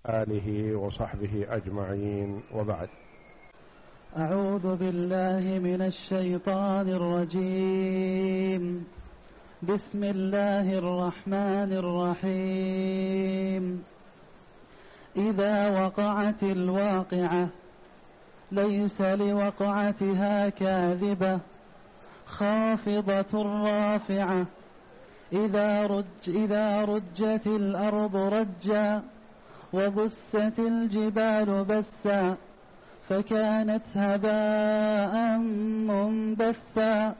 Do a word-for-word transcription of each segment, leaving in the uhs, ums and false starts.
آله وصحبه أجمعين، وبعد. أعوذ بالله من الشيطان الرجيم. بسم الله الرحمن الرحيم. إذا وقعت الواقعة ليس لوقعتها كاذبة خافضة رافعة إذا رج إذا رجت الأرض رجا وبست الجبال بسا فكانت هباء منبثا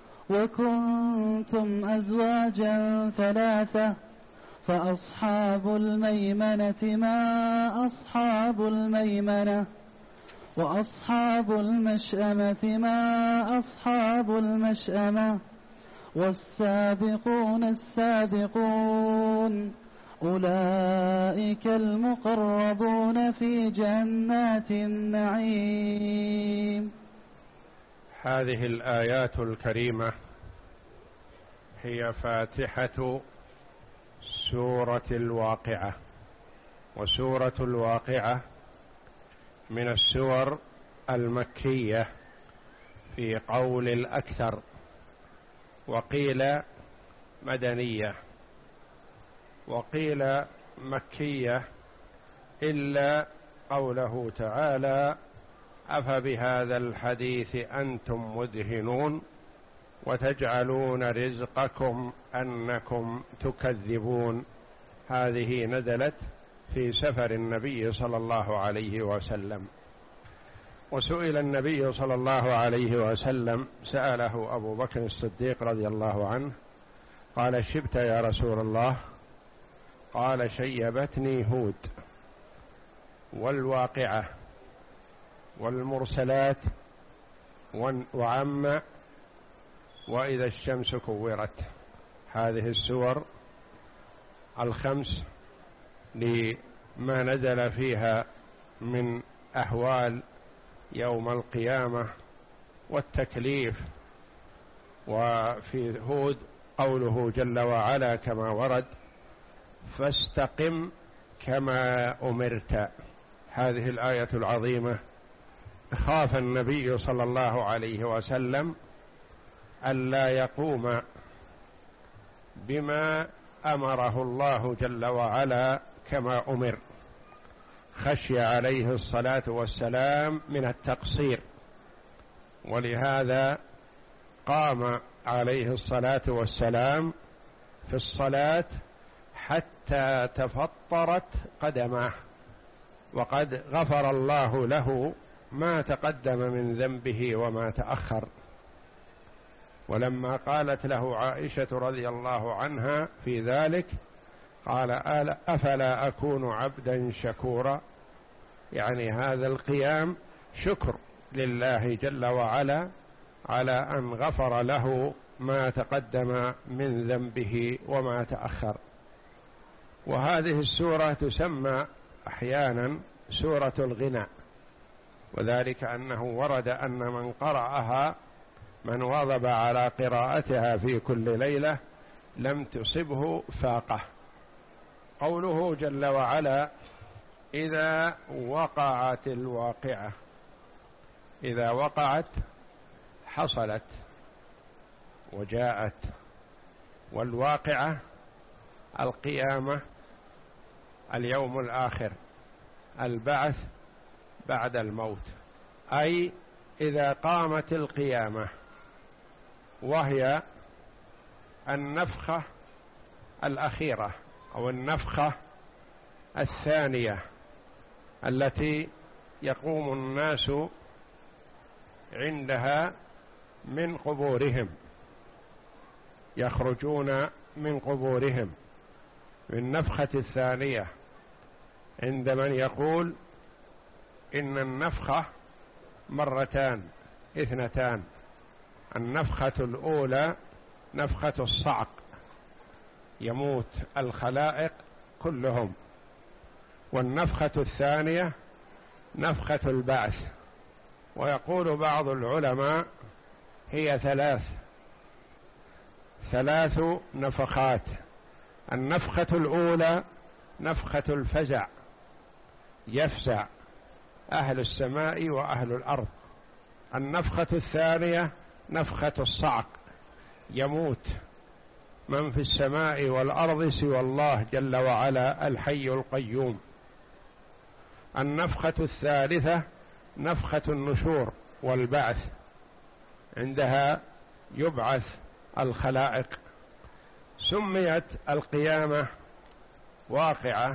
وكنتم أزواجا ثلاثة فأصحاب الميمنة ما أصحاب الميمنة وأصحاب المشأمة ما أصحاب المشأمة والسابقون السابقون أولئك المقربون في جنات النعيم. هذه الآيات الكريمة هي فاتحة سورة الواقعة، وسورة الواقعة من السور المكية في قول الأكثر، وقيل مدنية، وقيل مكية، إلا قوله تعالى: أفبهذا الحديث أنتم مدهنون وتجعلون رزقكم أنكم تكذبون. هذه نزلت في سفر النبي صلى الله عليه وسلم. وسئل النبي صلى الله عليه وسلم، سأله أبو بكر الصديق رضي الله عنه، قال: شبت يا رسول الله؟ قال: شيبتني هود والواقعة والمرسلات وعم وإذا الشمس كورت. هذه السور الخمس لما نزل فيها من أهوال يوم القيامة والتكليف. وفي هود قوله جل وعلا كما ورد: فاستقم كما أمرت. هذه الآية العظيمة خاف النبي صلى الله عليه وسلم ألا يقوم بما أمره الله جل وعلا كما أمر، خشي عليه الصلاة والسلام من التقصير، ولهذا قام عليه الصلاة والسلام في الصلاة حتى تفطرت قدماه، وقد غفر الله له ما تقدم من ذنبه وما تأخر. ولما قالت له عائشة رضي الله عنها في ذلك، قال: أفلا أكون عبدا شكورا؟ يعني هذا القيام شكر لله جل وعلا على أن غفر له ما تقدم من ذنبه وما تأخر. وهذه السورة تسمى أحيانا سورة الغنى، وذلك أنه ورد أن من قرأها، من واظب على قراءتها في كل ليلة، لم تصبه فاقة. قوله جل وعلا: إذا وقعت الواقعة، إذا وقعت حصلت وجاءت، والواقعة القيامة، اليوم الآخر، البعث بعد الموت، أي إذا قامت القيامة، وهي النفخة الأخيرة أو النفخة الثانية التي يقوم الناس عندها من قبورهم، يخرجون من قبورهم بالنفخة الثانية، عند من يقول إن النفخة مرتان اثنتان. النفخة الأولى نفخة الصعق، يموت الخلائق كلهم، والنفخة الثانية نفخة البعث. ويقول بعض العلماء هي ثلاث ثلاث نفخات. النفخة الأولى نفخة الفزع، يفزع أهل السماء وأهل الأرض. النفخة الثانية نفخة الصعق، يموت من في السماء والأرض سوى الله جل وعلا الحي القيوم. النفخة الثالثة نفخة النشور والبعث، عندها يبعث الخلائق. سميت القيامة واقعة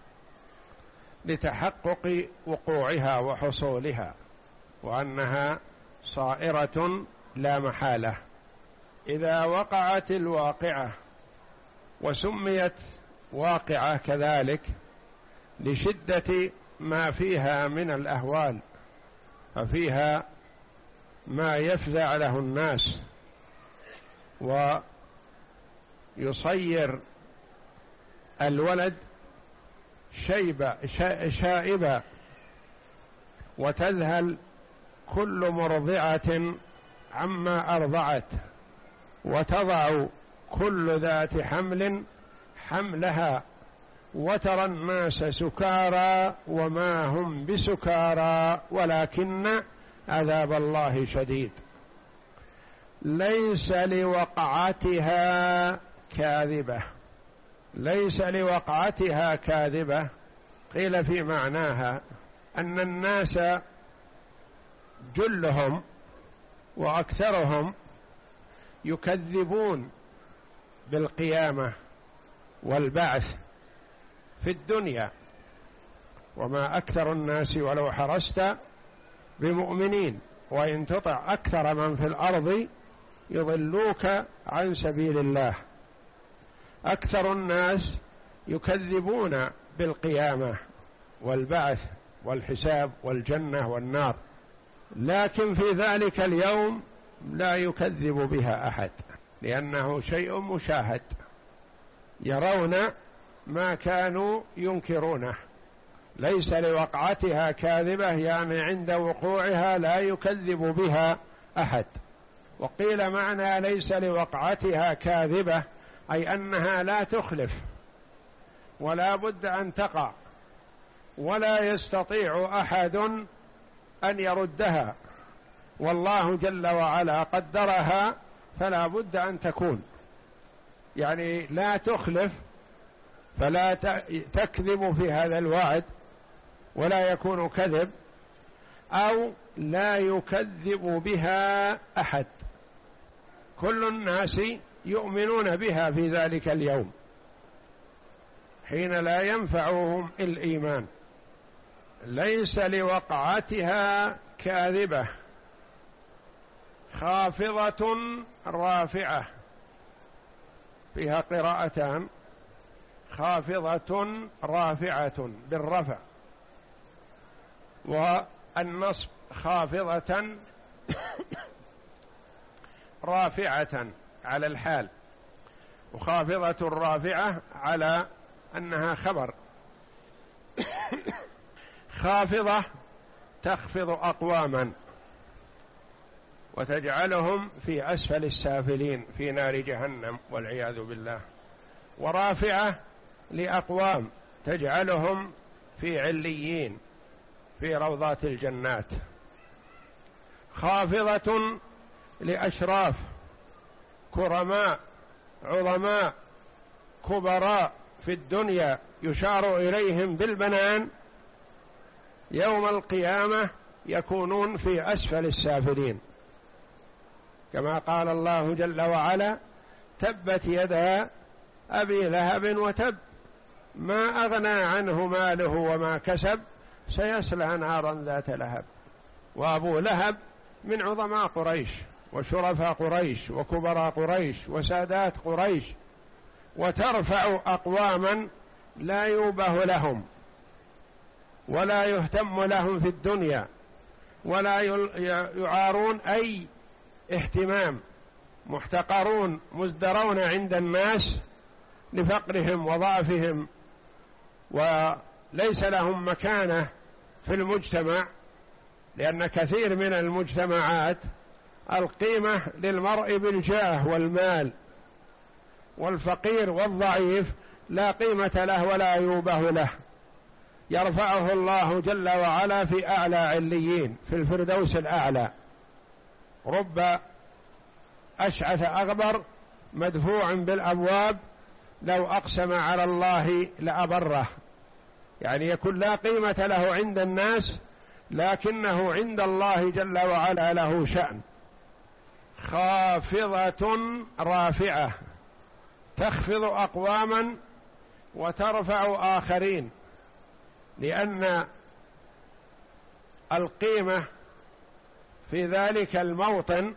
لتحقق وقوعها وحصولها، وأنها صائرة لا محالة. إذا وقعت الواقعة، وسميت واقعة كذلك لشدة ما فيها من الأهوال، ففيها ما يفزع له الناس ويصير الولد شيبة شائبة، وتذهل كل مرضعة عما أرضعت، وتضع كل ذات حمل حملها، وترى الناس سكارى وما هم بسكارى ولكن عذاب الله شديد. ليس لوقعتها كاذبة، ليس لوقعتها كاذبة، قيل في معناها أن الناس جلهم وأكثرهم يكذبون بالقيامة والبعث في الدنيا، وما أكثر الناس ولو حرصت بمؤمنين، وإن تطع أكثر من في الأرض يضلوك عن سبيل الله. أكثر الناس يكذبون بالقيامة والبعث والحساب والجنة والنار، لكن في ذلك اليوم لا يكذب بها أحد، لأنه شيء مشاهد، يرون ما كانوا ينكرونه. ليس لوقعتها كاذبة يعني عند وقوعها لا يكذب بها أحد. وقيل معنى ليس لوقعتها كاذبة أي أنها لا تخلف ولا بد أن تقع، ولا يستطيع أحد أن يردها، والله جل وعلا قدرها فلا بد أن تكون، يعني لا تخلف، فلا تكذب في هذا الوعد ولا يكون كذب، أو لا يكذب بها أحد. كل الناس يؤمنون بها في ذلك اليوم حين لا ينفعهم الإيمان. ليس لوقعتها كاذبة خافضة رافعة، فيها قراءتان، خافضة رافعة بالرفع، والنصب خافضة رافعة على الحال، وخافضة رافعة على أنها خبر. خافضة تخفض أقواما وتجعلهم في أسفل السافلين في نار جهنم والعياذ بالله، ورافعة لأقوام تجعلهم في عليين في روضات الجنات. خافضة لأشراف كرماء عظماء كبراء في الدنيا يشار إليهم بالبنان، يوم القيامة يكونون في أسفل السافلين، كما قال الله جل وعلا: تبت يدا أبي لهب وتب ما أغنى عنه ماله وما كسب سيصلى نارا ذات لهب. وأبو لهب من عظماء قريش وشرفاء قريش وكبراء قريش وسادات قريش، وترفع أقواما لا يوبه لهم ولا يهتم لهم في الدنيا ولا يعارون أي اهتمام، محتقرون مزدرون عند الناس لفقرهم وضعفهم، وليس لهم مكانة في المجتمع، لأن كثير من المجتمعات القيمة للمرء بالجاه والمال، والفقير والضعيف لا قيمة له ولا يوبه له، يرفعه الله جل وعلا في أعلى عليين في الفردوس الأعلى. رب أشعث أغبر مدفوع بالأبواب لو أقسم على الله لأبره، يعني يكون لا قيمة له عند الناس لكنه عند الله جل وعلا له شأن. خافضة رافعة، تخفض أقواما وترفع آخرين، لأن القيمة في ذلك الموطن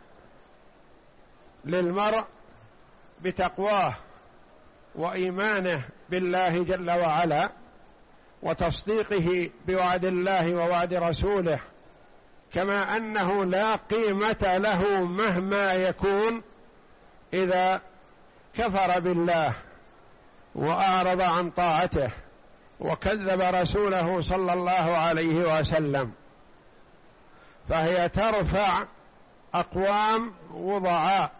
للمرء بتقواه وإيمانه بالله جل وعلا وتصديقه بوعد الله ووعد رسوله، كما أنه لا قيمة له مهما يكون إذا كفر بالله وأعرض عن طاعته وكذب رسوله صلى الله عليه وسلم. فهي ترفع أقوام وضعاء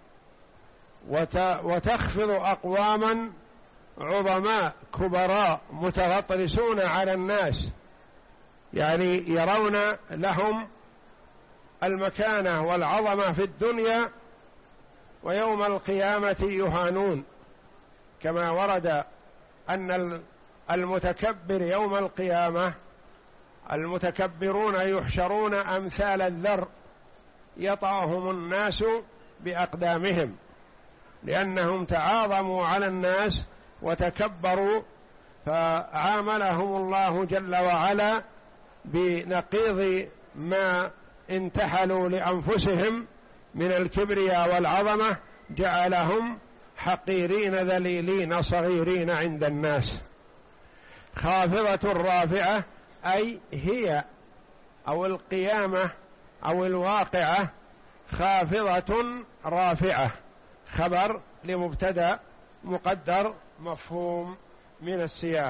وتخفض أقواما عظماء كبراء متغطرسون على الناس، يعني يرون لهم المكانة والعظمة في الدنيا ويوم القيامة يهانون، كما ورد أن المتكبر يوم القيامة المتكبرون يحشرون أمثال الذر يطأهم الناس بأقدامهم، لأنهم تعاظموا على الناس وتكبروا، فعاملهم الله جل وعلا بنقيض ما انتحلوا لأنفسهم من الكبرياء والعظمة، جعلهم حقيرين ذليلين صغيرين عند الناس. خافضة رافعة أي هي أو القيامة أو الواقعة خافضة رافعة، خبر لمبتدأ مقدر مفهوم من السياق.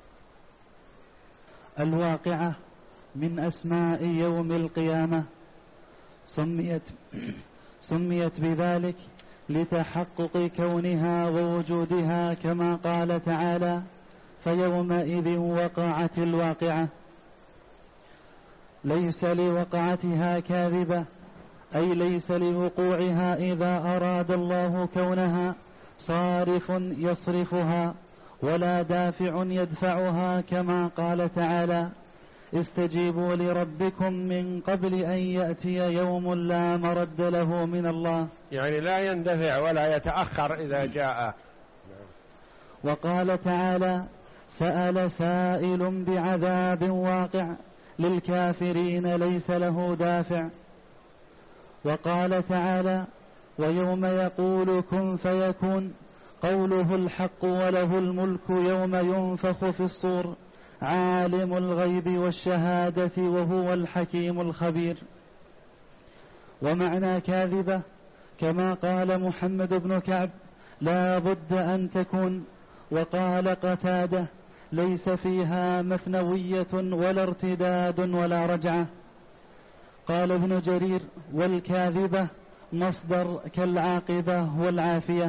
الواقعة من أسماء يوم القيامة، سميت سميت بذلك لتحقق كونها ووجودها، كما قال تعالى: فيومئذ وقعت الواقعة. ليس لوقعتها كاذبة، أي ليس لوقوعها إذا أراد الله كونها صارف يصرفها ولا دافع يدفعها، كما قال تعالى: استجيبوا لربكم من قبل أن يأتي يوم لا مرد له من الله، يعني لا يندفع ولا يتأخر إذا جاء. وقال تعالى: سأل سائل بعذاب واقع للكافرين ليس له دافع. وقال تعالى: ويوم يقول كن فيكون، قوله الحق وله الملك يوم ينفخ في الصور، عالم الغيب والشهادة وهو الحكيم الخبير. ومعنى كاذبة كما قال محمد بن كعب: لا بد أن تكون. وقال قتادة: ليس فيها مثنوية ولا ارتداد ولا رجعة. قال ابن جرير: والكاذبة مصدر كالعاقبة والعافية.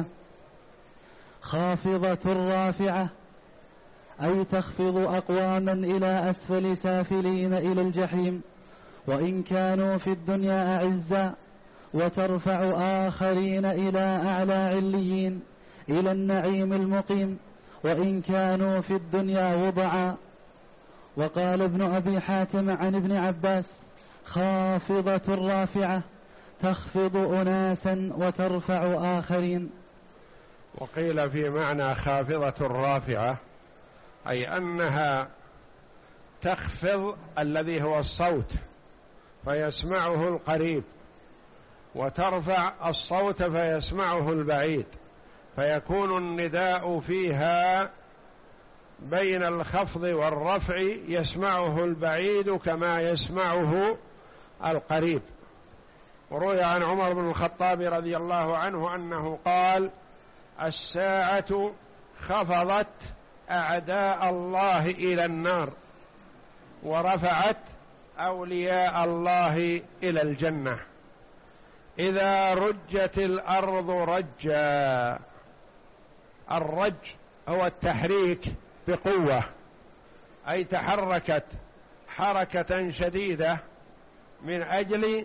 خافضة رافعة أي تخفض أقواما إلى أسفل سافلين إلى الجحيم وإن كانوا في الدنيا أعزاء، وترفع آخرين إلى أعلى عليين إلى النعيم المقيم وإن كانوا في الدنيا وضعا. وقال ابن أبي حاتم عن ابن عباس: خافضة رافعة تخفض أناسا وترفع آخرين. وقيل في معنى خافضة رافعة أي أنها تخفض الذي هو الصوت فيسمعه القريب، وترفع الصوت فيسمعه البعيد، فيكون النداء فيها بين الخفض والرفع يسمعه البعيد كما يسمعه القريب. وروي عن عمر بن الخطاب رضي الله عنه أنه قال: الساعة خفضت أعداء الله إلى النار ورفعت أولياء الله إلى الجنة. إذا رجت الأرض رجا، الرج هو التحريك بقوة، أي تحركت حركة شديدة من أجل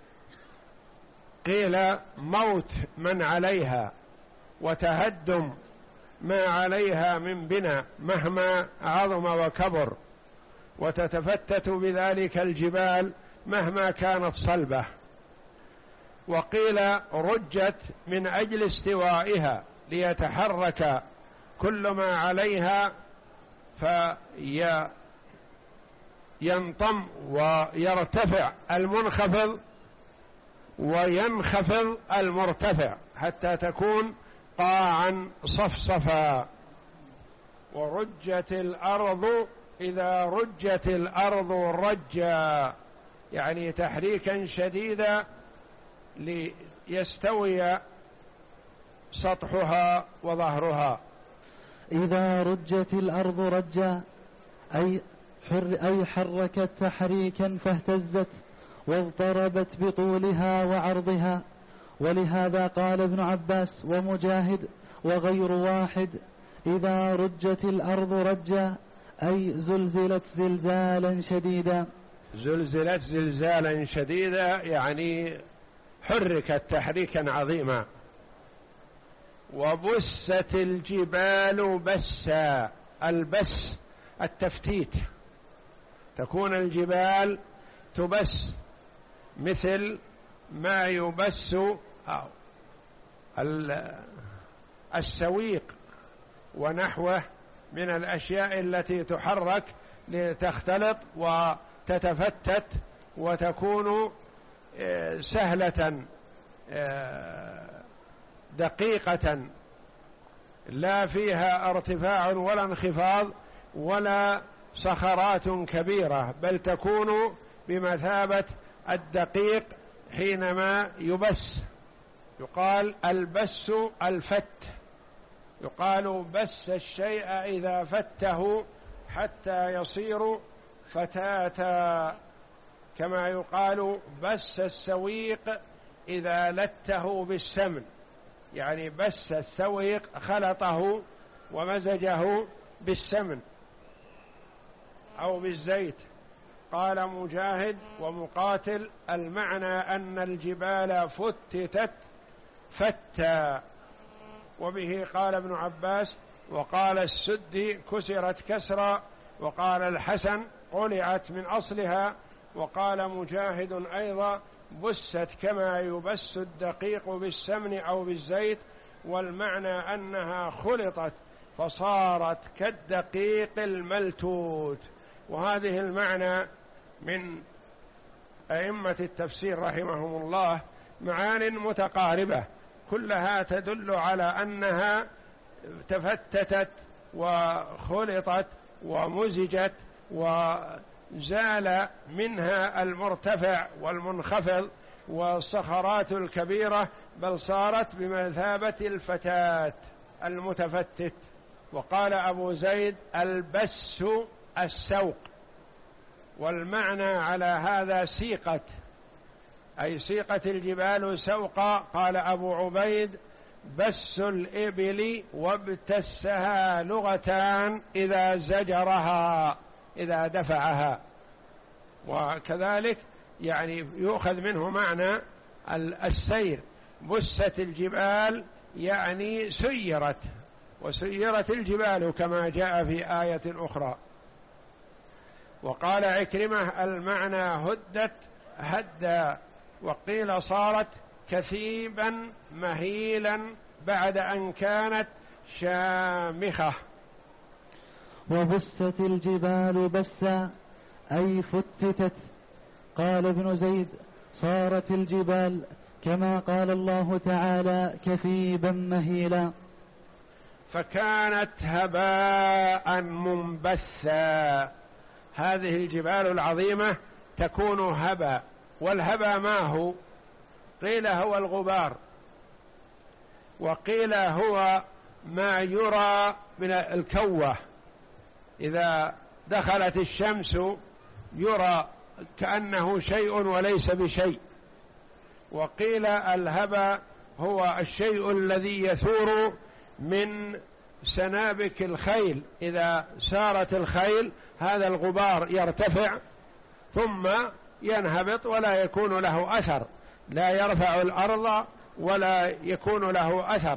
قيل موت من عليها وتهدم ما عليها من بناء مهما عظم وكبر، وتتفتت بذلك الجبال مهما كانت صلبة. وقيل رجت من أجل استوائها ليتحرك كل ما عليها فينطم ويرتفع المنخفض وينخفض المرتفع حتى تكون قاعا صفصفا. ورجت الأرض إذا رجت الأرض رجا، يعني تحريكا شديدا ليستوي سطحها وظهرها. إذا رجت الأرض رجا أي, حر أي حركت تحريكا فاهتزت واضطربت بطولها وعرضها. ولهذا قال ابن عباس ومجاهد وغير واحد: إذا رجت الأرض رجا أي زلزلت زلزالا شديدا. زلزلت زلزالا شديدا يعني حركت تحريكا عظيما. وبست الجبال بسا، البس التفتيت، تكون الجبال تبس مثل ما يبس السويق ونحوه من الأشياء التي تحرك لتختلط وتتفتت وتكون سهلة دقيقة لا فيها ارتفاع ولا انخفاض ولا صخرات كبيرة، بل تكون بمثابة الدقيق حينما يبس. يقال البس الفت، يقال بس الشيء إذا فته حتى يصير فتاتا، كما يقال بس السويق إذا لته بالسمن، يعني بس السويق خلطه ومزجه بالسمن أو بالزيت. قال مجاهد ومقاتل: المعنى أن الجبال فتتت فتا. وبه قال ابن عباس. وقال السدي: كسرت كسرا. وقال الحسن: قلعت من أصلها. وقال مجاهد أيضا: بست كما يبس الدقيق بالسمن أو بالزيت، والمعنى أنها خلطت فصارت كالدقيق الملتوت. وهذه المعنى من أئمة التفسير رحمهم الله معان متقاربة كلها تدل على أنها تفتتت وخلطت ومزجت وزال منها المرتفع والمنخفض والصخرات الكبيرة، بل صارت بمثابة الفتات المتفتت. وقال أبو زيد: البس السوق، والمعنى على هذا سيقت، أي سيقت الجبال سوقا. قال أبو عبيد: بس الإبل وابتسها لغتان إذا زجرها، إذا دفعها. وكذلك يعني يؤخذ منه معنى السير. بست الجبال يعني سيرت، وسيرت الجبال كما جاء في آية أخرى. وقال عكرمة: المعنى هدت هدا. وقيل صارت كثيبا مهيلا بعد أن كانت شامخة. وبست الجبال بسا أي فتتت. قال ابن زيد: صارت الجبال كما قال الله تعالى كثيبا مهيلا، فكانت هباء منبثا. هذه الجبال العظيمة تكون هباء. والهباء ما هو؟ قيل هو الغبار، وقيل هو ما يرى من الكوة، إذا دخلت الشمس يرى كأنه شيء وليس بشيء. وقيل الهباء هو الشيء الذي يثور من سنابك الخيل، إذا سارت الخيل هذا الغبار يرتفع ثم ينهبط ولا يكون له أثر، لا يرفع الأرض ولا يكون له أثر.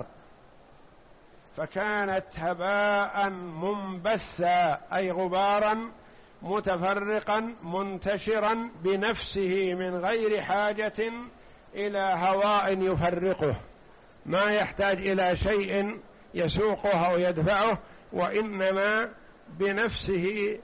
فكانت هباء منبثا، أي غبارا متفرقا منتشرا بنفسه من غير حاجة إلى هواء يفرقه، ما يحتاج إلى شيء يسوقه أو يدفعه، وإنما بنفسه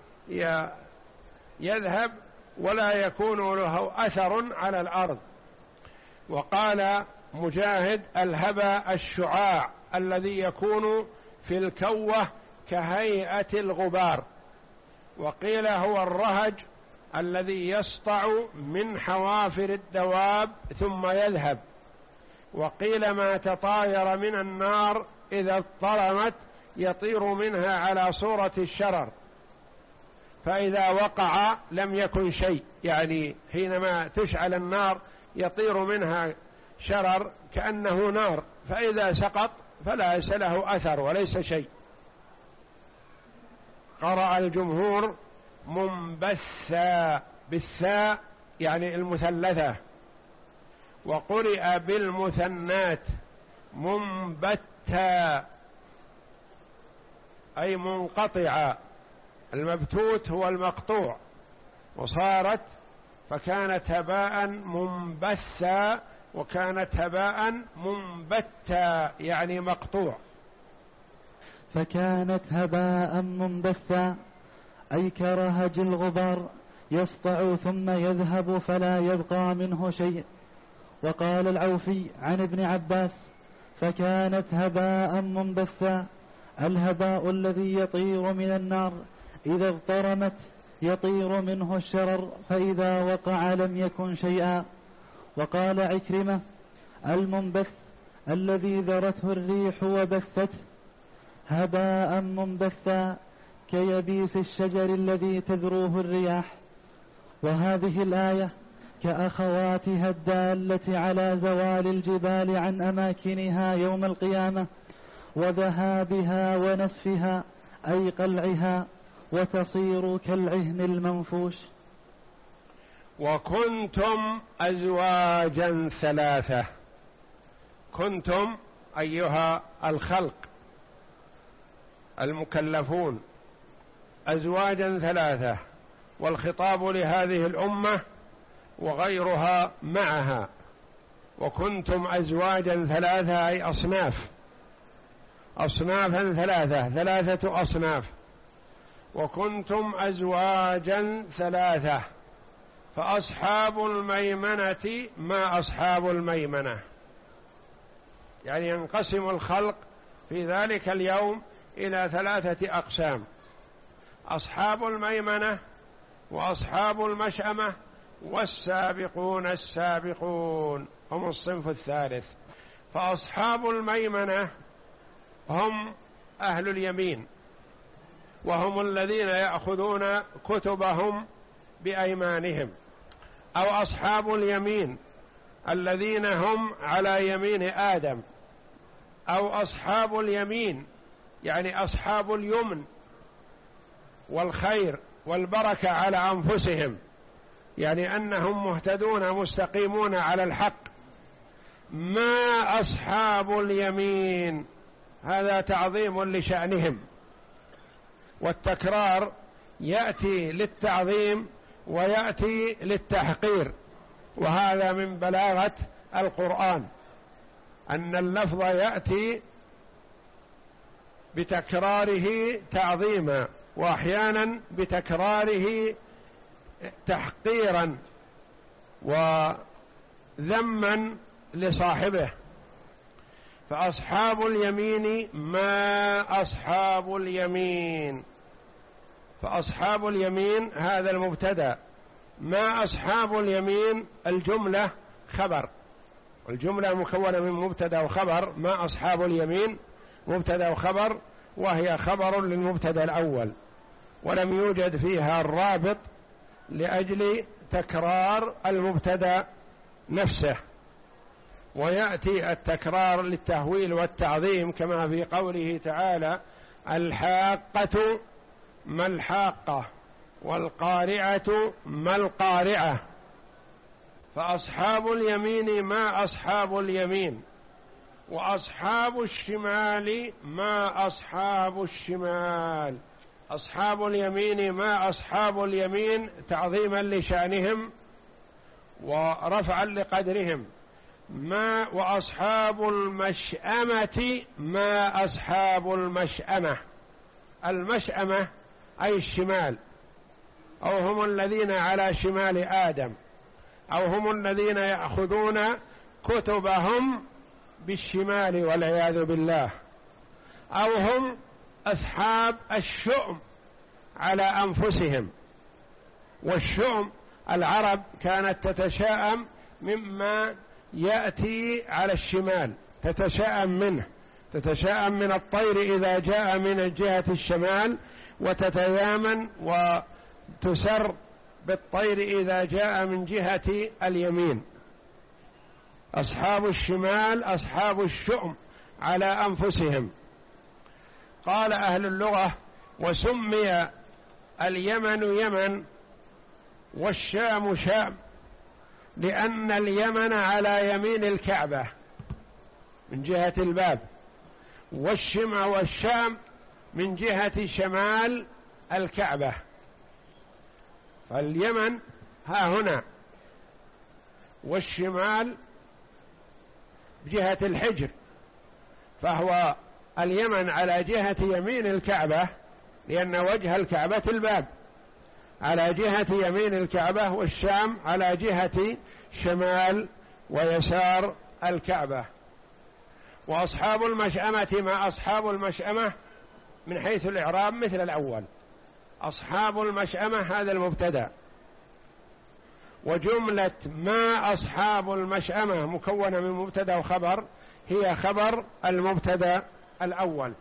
يذهب ولا يكون له أثر على الأرض. وقال مجاهد: الهبى الشعاع الذي يكون في الكوة كهيئة الغبار. وقيل هو الرهج الذي يسطع من حوافر الدواب ثم يذهب. وقيل ما تطاير من النار إذا اضطرمت يطير منها على صورة الشرر، فإذا وقع لم يكن شيء، يعني حينما تشعل النار يطير منها شرر كأنه نار، فإذا سقط فليس له أثر وليس شيء. قرأ الجمهور منبثا بالثاء يعني المثلثة، وقرئ بالمثنات منبتا أي منقطعة، المبتوت هو المقطوع، وصارت فكانت هباء منبثا وكانت هباء منبتا يعني مقطوع. فكانت هباء منبثا أي كرهج الغبار يسطع ثم يذهب فلا يبقى منه شيء. وقال العوفي عن ابن عباس: فكانت هباء منبثا الهباء الذي يطير من النار إذا اضطرمت يطير منه الشرر، فإذا وقع لم يكن شيئا. وقال عكرمة: المنبث الذي ذرته الريح وبثته هباء منبثا كيبيس الشجر الذي تذروه الرياح. وهذه الآية كأخواتها الدالة على زوال الجبال عن أماكنها يوم القيامة وذهابها ونسفها أي قلعها وتصير كالعهن المنفوش. وكنتم أزواجا ثلاثة، كنتم أيها الخلق المكلفون أزواجا ثلاثة، والخطاب لهذه الأمة وغيرها معها. وكنتم أزواجا ثلاثة أي أصناف، أصنافا ثلاثة، ثلاثة أصناف. وكنتم أزواجا ثلاثة، فأصحاب الميمنة ما أصحاب الميمنة، يعني ينقسم الخلق في ذلك اليوم إلى ثلاثة أقسام: أصحاب الميمنة وأصحاب المشأمة والسابقون السابقون، هم الصنف الثالث. فأصحاب الميمنة هم أهل اليمين، وهم الذين يأخذون كتبهم بأيمانهم. أو أصحاب اليمين الذين هم على يمين آدم. أو أصحاب اليمين يعني أصحاب اليمن والخير والبركة على أنفسهم، يعني أنهم مهتدون مستقيمون على الحق. ما أصحاب اليمين هذا تعظيم لشأنهم، والتكرار يأتي للتعظيم ويأتي للتحقير، وهذا من بلاغة القرآن أن اللفظ يأتي بتكراره تعظيما وأحيانا بتكراره تحقيرا وذما لصاحبه. فأصحاب اليمين ما أصحاب اليمين، فأصحاب اليمين هذا المبتدأ، ما أصحاب اليمين الجملة خبر، الجملة مكونة من مبتدأ وخبر. ما أصحاب اليمين مبتدأ وخبر، وهي خبر للمبتدأ الأول، ولم يوجد فيها الرابط لأجل تكرار المبتدأ نفسه. ويأتي التكرار للتهويل والتعظيم كما في قوله تعالى: الحاقة ما الحاقة والقارعة ما القارعة. فأصحاب اليمين ما أصحاب اليمين، وأصحاب الشمال ما أصحاب الشمال. أصحاب اليمين ما أصحاب اليمين تعظيما لشأنهم ورفعا لقدرهم. ما وأصحاب المشأمة ما أصحاب المشأمة. المشأمة أي الشمال، أو هم الذين على شمال آدم، أو هم الذين يأخذون كتبهم بالشمال والعياذ بالله، أو هم أصحاب الشؤم على أنفسهم. والشؤم العرب كانت تتشاءم مما يأتي على الشمال، تتشاءم منه، تتشاءم من الطير إذا جاء من جهة الشمال، وتتيامن وتسر بالطير إذا جاء من جهة اليمين. أصحاب الشمال أصحاب الشؤم على أنفسهم. قال أهل اللغة: وسمي اليمن يمن والشام شام، لأن اليمن على يمين الكعبة من جهة الباب، والشم والشام من جهة شمال الكعبة. فاليمن ها هنا، والشمال بجهة الحجر، فهو اليمن على جهة يمين الكعبة لأن وجه الكعبة الباب، على جهة يمين الكعبة، والشام على جهة شمال ويسار الكعبة. وأصحاب المشأمة ما أصحاب المشأمة من حيث الإعراب مثل الأول. أصحاب المشأمة هذا المبتدأ، وجملة ما أصحاب المشأمة مكونة من مبتدأ وخبر، هي خبر المبتدأ الأول.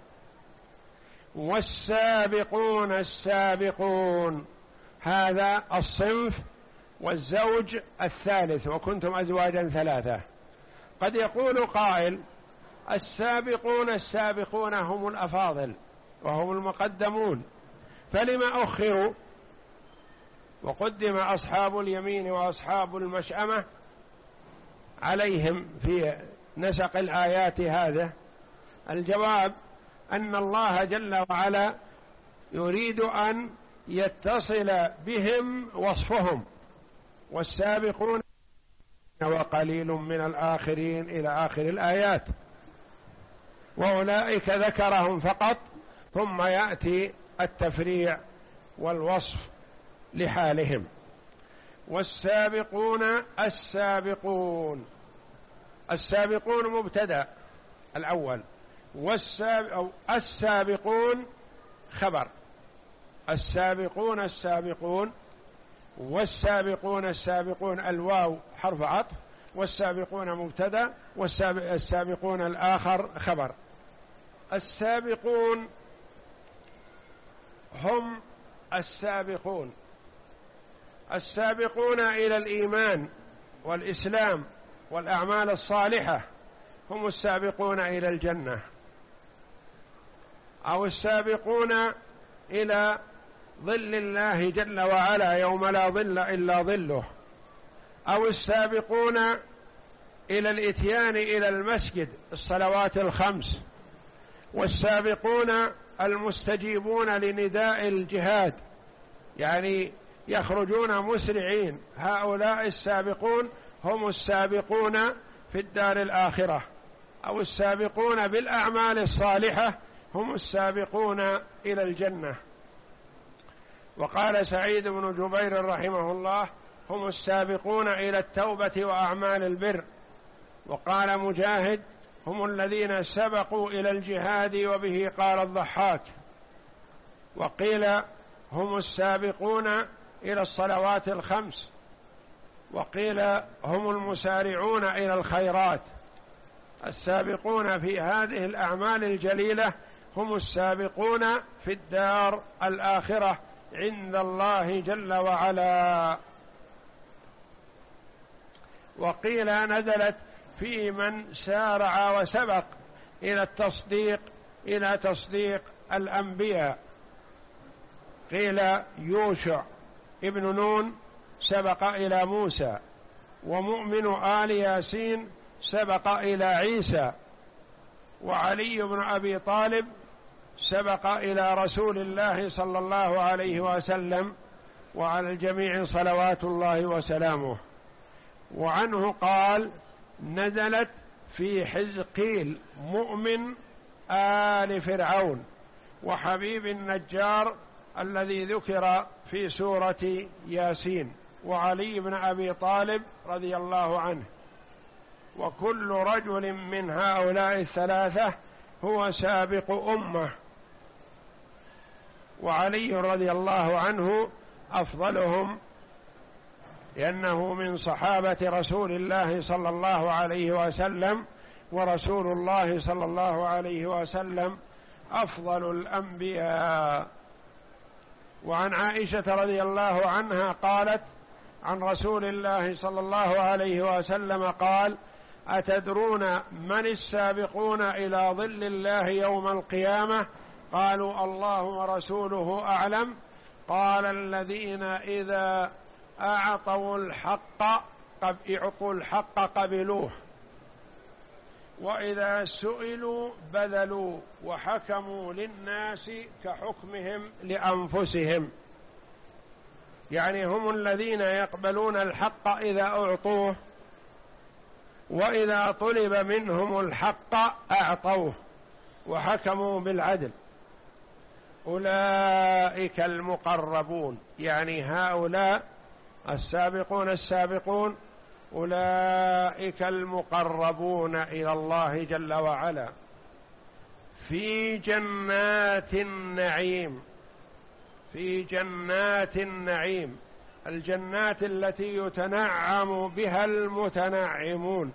والسابقون السابقون هذا الصنف والزوج الثالث، وكنتم أزواجا ثلاثة. قد يقول قائل: السابقون السابقون هم الأفاضل وهم المقدمون، فلما أخروا وقدم أصحاب اليمين وأصحاب المشأمة عليهم في نسق الآيات هذا؟ الجواب أن الله جل وعلا يريد أن يتصل بهم وصفهم: والسابقون وقليل من الآخرين إلى آخر الآيات. وأولئك ذكرهم فقط، ثم يأتي التفريع والوصف لحالهم. والسابقون السابقون، السابقون مبتدأ الأول، والسابق السابقون خبر. السابقون السابقون، والسابقون السابقون الواو حرف عطف، والسابقون مبتدأ، والسابقون الآخر خبر. السابقون هم السابقون السابقون إلى الإيمان والإسلام والأعمال الصالحة، هم السابقون إلى الجنة، أو السابقون إلى ظل الله جل وعلا يوم لا ظل إلا ظله، أو السابقون إلى الإتيان إلى المسجد الصلوات الخمس، والسابقون المستجيبون لنداء الجهاد، يعني يخرجون مسرعين. هؤلاء السابقون هم السابقون في الدار الآخرة، أو السابقون بالأعمال الصالحة هم السابقون إلى الجنة. وقال سعيد بن جبير رحمه الله: هم السابقون إلى التوبة وأعمال البر. وقال مجاهد: هم الذين سبقوا إلى الجهاد، وبه قال الضحاك. وقيل: هم السابقون إلى الصلوات الخمس. وقيل: هم المسارعون إلى الخيرات. السابقون في هذه الأعمال الجليلة هم السابقون في الدار الآخرة عند الله جل وعلا. وقيل: نزلت في من سارع وسبق إلى التصديق إلى تصديق الأنبياء. قيل يوشع ابن نون سبق إلى موسى، ومؤمن آل ياسين سبق إلى عيسى، وعلي بن أبي طالب سبق إلى رسول الله صلى الله عليه وسلم، وعلى الجميع صلوات الله وسلامه. وعنه قال: نزلت في حزقيل مؤمن آل فرعون وحبيب النجار الذي ذكر في سورة ياسين، وعلي بن أبي طالب رضي الله عنه. وكل رجل من هؤلاء الثلاثة هو سابق أمة، وعلي رضي الله عنه أفضلهم، لأنه من صحابة رسول الله صلى الله عليه وسلم، ورسول الله صلى الله عليه وسلم أفضل الأنبياء. وعن عائشة رضي الله عنها قالت عن رسول الله صلى الله عليه وسلم قال: أتدرون من السابقون إلى ظل الله يوم القيامة؟ قالوا: الله ورسوله أعلم. قال: الذين إذا أعطوا الحق أعطوا الحق قبلوه، وإذا سئلوا بذلوا، وحكموا للناس كحكمهم لأنفسهم. يعني هم الذين يقبلون الحق إذا أعطوه، وإذا طلب منهم الحق أعطوه وحكموا بالعدل. أولئك المقربون، يعني هؤلاء السابقون السابقون أولئك المقربون إلى الله جل وعلا في جنات النعيم. في جنات النعيم، الجنات التي يتنعم بها المتنعمون.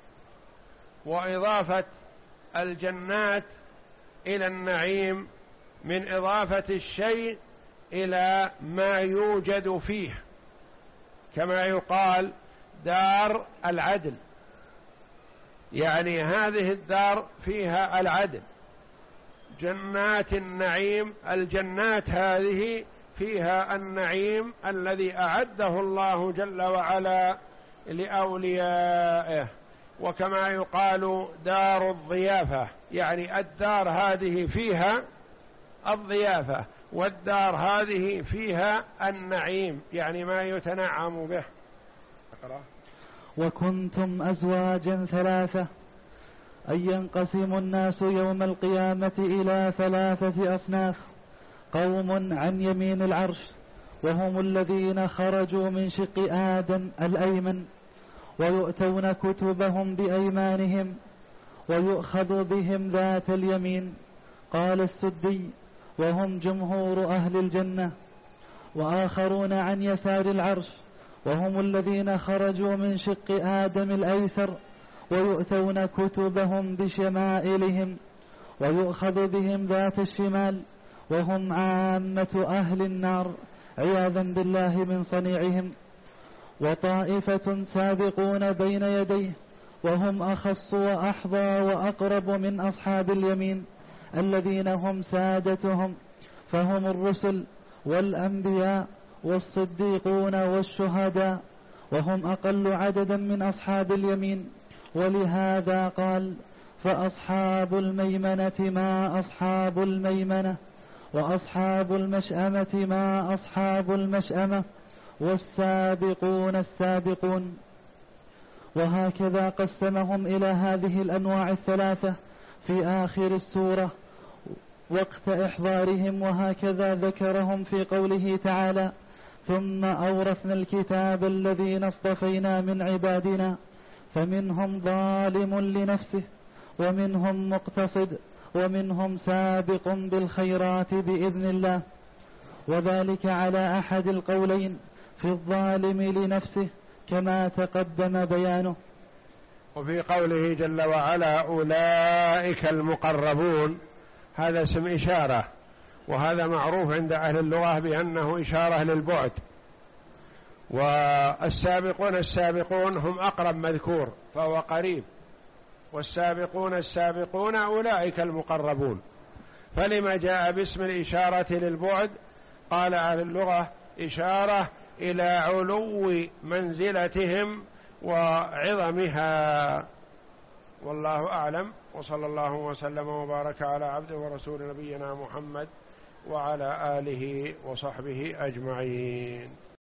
وإضافة الجنات إلى النعيم من إضافة الشيء إلى ما يوجد فيه، كما يقال دار العدل، يعني هذه الدار فيها العدل. جنات النعيم، الجنات هذه فيها النعيم الذي أعده الله جل وعلا لأوليائه. وكما يقال دار الضيافة، يعني الدار هذه فيها الضيافة، والدار هذه فيها النعيم، يعني ما يتنعم به. أقرأ. وكنتم أزواجا ثلاثة، أن ينقسم الناس يوم القيامة إلى ثلاثة أصناف: قوم عن يمين العرش، وهم الذين خرجوا من شق آدم الأيمن، ويؤتون كتبهم بأيمانهم، ويؤخذ بهم ذات اليمين. قال السدي: وهم جمهور أهل الجنة. وآخرون عن يسار العرش، وهم الذين خرجوا من شق آدم الأيسر، ويؤتون كتبهم بشمائلهم، ويؤخذ بهم ذات الشمال، وهم عامة أهل النار عياذا بالله من صنيعهم. وطائفة سابقون بين يديه، وهم أخص وأحظى وأقرب من أصحاب اليمين، الذين هم سادتهم، فهم الرسل والأنبياء والصديقون والشهداء، وهم أقل عددا من أصحاب اليمين. ولهذا قال: فأصحاب الميمنة ما أصحاب الميمنة، وأصحاب المشأمة ما أصحاب المشأمة، والسابقون السابقون. وهكذا قسمهم إلى هذه الأنواع الثلاثة في آخر السورة وقت إحضارهم. وهكذا ذكرهم في قوله تعالى: ثم أورثنا الكتاب الذين اصطفينا من عبادنا فمنهم ظالم لنفسه ومنهم مقتصد ومنهم سابق بالخيرات بإذن الله. وذلك على أحد القولين في الظالم لنفسه كما تقدم بيانه. وفي قوله جل وعلا: أولئك المقربون، هذا اسم إشارة، وهذا معروف عند أهل اللغة بأنه إشارة للبعد. والسابقون السابقون هم أقرب مذكور فهو قريب، والسابقون السابقون أولئك المقربون. فلما جاء باسم الإشارة للبعد؟ قال أهل اللغة إشارة إلى علو منزلتهم وعظمها. والله أعلم، وصلى الله وسلم وبارك على عبده ورسول نبينا محمد وعلى آله وصحبه أجمعين.